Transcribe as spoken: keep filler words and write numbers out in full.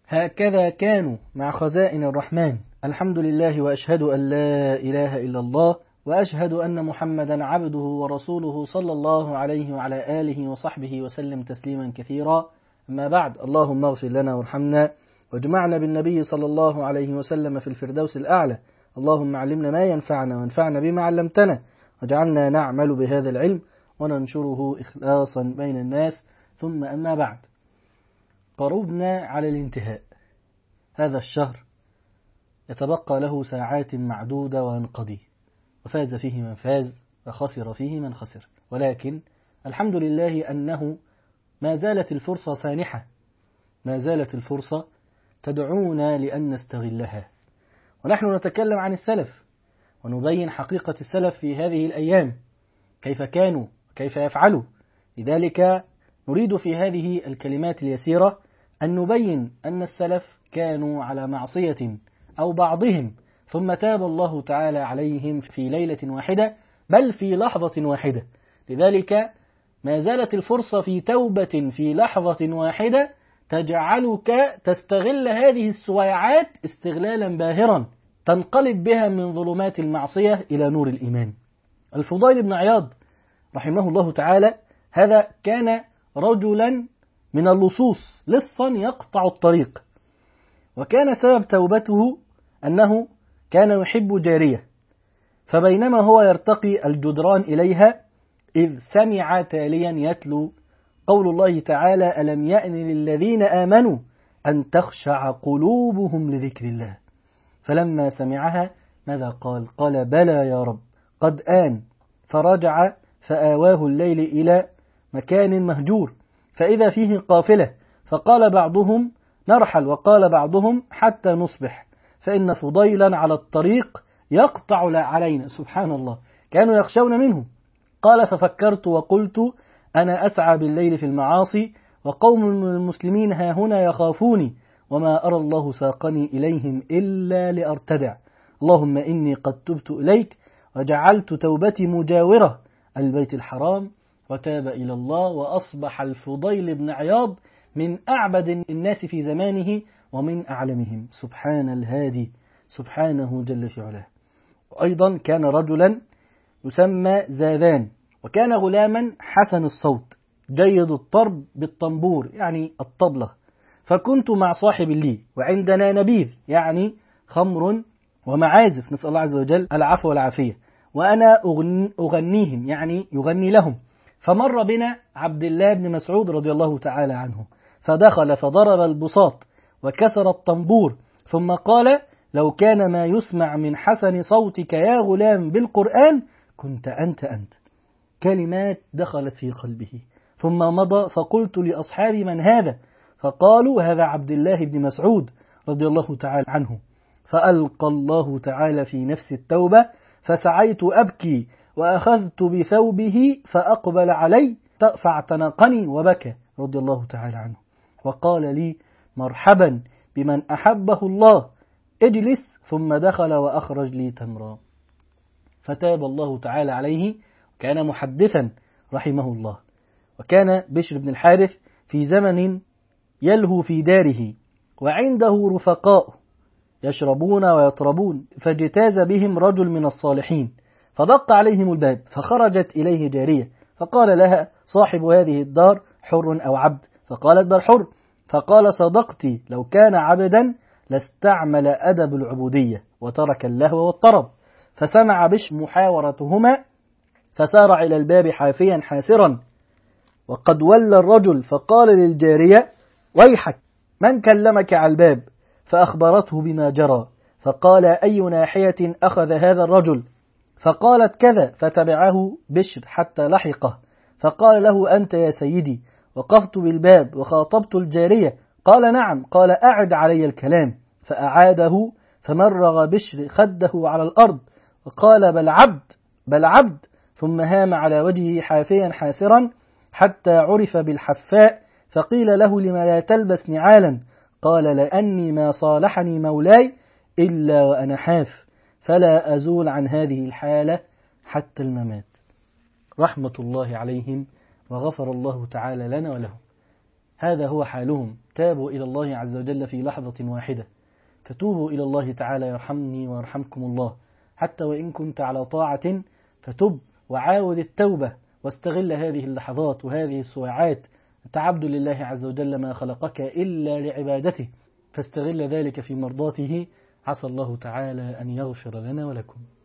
هكذا كانوا مع خزائن الرحمن. الحمد لله، وأشهد أن لا إله إلا الله، وأشهد أن محمدا عبده ورسوله صلى الله عليه وعلى آله وصحبه وسلم تسليما كثيرا. أما بعد، اللهم اغفر لنا وارحمنا واجمعنا بالنبي صلى الله عليه وسلم في الفردوس الأعلى. اللهم علمنا ما ينفعنا وانفعنا بما علمتنا، واجعلنا نعمل بهذا العلم وننشره إخلاصا بين الناس. ثم أما بعد، قربنا على الانتهاء. هذا الشهر يتبقى له ساعات معدودة وينقضي، وفاز فيه من فاز وخسر فيه من خسر، ولكن الحمد لله أنه ما زالت الفرصة سانحة، ما زالت الفرصة تدعونا لأن نستغلها. ونحن نتكلم عن السلف ونبين حقيقة السلف في هذه الأيام، كيف كانوا وكيف يفعلوا. لذلك نريد في هذه الكلمات اليسيرة أن نبين أن السلف كانوا على معصية أو بعضهم، ثم تاب الله تعالى عليهم في ليلة واحدة، بل في لحظة واحدة. لذلك ما زالت الفرصة في توبة في لحظة واحدة تجعلك تستغل هذه السويعات استغلالا باهرا، تنقلب بها من ظلمات المعصية إلى نور الإيمان. الفضيل بن عياض رحمه الله تعالى هذا كان رجلا من اللصوص، لصا يقطع الطريق، وكان سبب توبته أنه كان يحب جارية، فبينما هو يرتقي الجدران إليها إذ سمع تاليا يتلو قول الله تعالى: ألم يأن للذين آمنوا أن تخشع قلوبهم لذكر الله. فلما سمعها ماذا قال؟ قال: بلى يا رب، قد آن. فرجع فآواه الليل إلى مكان مهجور فإذا فيه قافلة، فقال بعضهم: نرحل، وقال بعضهم: حتى نصبح، فإن فضيلا على الطريق يقطع علينا. سبحان الله، كانوا يخشون منه. قال: ففكرت وقلت: أنا أسعى بالليل في المعاصي، وقوم من المسلمين ها هنا يخافوني، وما أرى الله ساقني إليهم إلا لأرتدع. اللهم إني قد تبت إليك وجعلت توبتي مجاورة البيت الحرام. وتاب إلى الله، وأصبح الفضيل بن عياض من أعبد الناس في زمانه ومن أعلمهم. سبحان الهادي، سبحانه جل في علاه. وأيضا كان رجلا يسمى زاذان، وكان غلاما حسن الصوت جيد الطرب بالطنبور يعني الطبلة. فكنت مع صاحب لي وعندنا نبيذ يعني خمر ومعازف، نسأل الله عز وجل العفو والعافية، وأنا أغنيهم يعني يغني لهم. فمر بنا عبد الله بن مسعود رضي الله تعالى عنه، فدخل فضرب البساط وكسر الطنبور، ثم قال: لو كان ما يسمع من حسن صوتك يا غلام بالقرآن كنت أنت أنت. كلمات دخلت في قلبه. ثم مضى، فقلت لأصحابي: من هذا؟ فقالوا: هذا عبد الله بن مسعود رضي الله تعالى عنه. فألقى الله تعالى في نفس التوبة، فسعيت أبكي وأخذت بثوبه فأقبل علي فاعتنقني وبكى رضي الله تعالى عنه، وقال لي: مرحبا بمن أحبه الله، اجلس. ثم دخل وأخرج لي تمرا. فتاب الله تعالى عليه، كان محدثا رحمه الله. وكان بشر بن الحارث في زمن يلهو في داره وعنده رفقاء يشربون ويطربون، فاجتاز بهم رجل من الصالحين فدق عليهم الباب، فخرجت إليه جارية، فقال لها صاحب هذه الدار: حر أو عبد؟ فقالت: بل حر. فقال: صدقتي، لو كان عبدا لاستعمل أدب العبودية وترك اللهو والطرب. فسمع بشر محاورتهما فسار إلى الباب حافيا حاسرا، وقد ولى الرجل، فقال للجارية: ويحك، من كلمك على الباب؟ فأخبرته بما جرى، فقال: أي ناحية أخذ هذا الرجل؟ فقالت: كذا. فتبعه بشر حتى لحقه، فقال له: أنت يا سيدي؟ وقفت بالباب وخاطبت الجارية. قال: نعم. قال: أعد علي الكلام. فأعاده، فمرغ بشر خده على الأرض وقال: بل عبد، بل عبد. ثم هام على وجهه حافيا حاسرا حتى عرف بالحفاء، فقيل له: لما لا تلبس نعالا؟ قال: لأني ما صالحني مولاي إلا وأنا حاف، فلا أزول عن هذه الحالة حتى الممات. رحمة الله عليهم، وغفر الله تعالى لنا ولهم. هذا هو حالهم، تابوا إلى الله عز وجل في لحظة واحدة. فتوبوا إلى الله تعالى يرحمني ويرحمكم الله، حتى وإن كنت على طاعة فتب وعاود التوبة، واستغل هذه اللحظات وهذه السواعات. أنت عبد لله عز وجل ما خلقك إلا لعبادته، فاستغل ذلك في مرضاته. عسى الله تعالى أن يغفر لنا ولكم.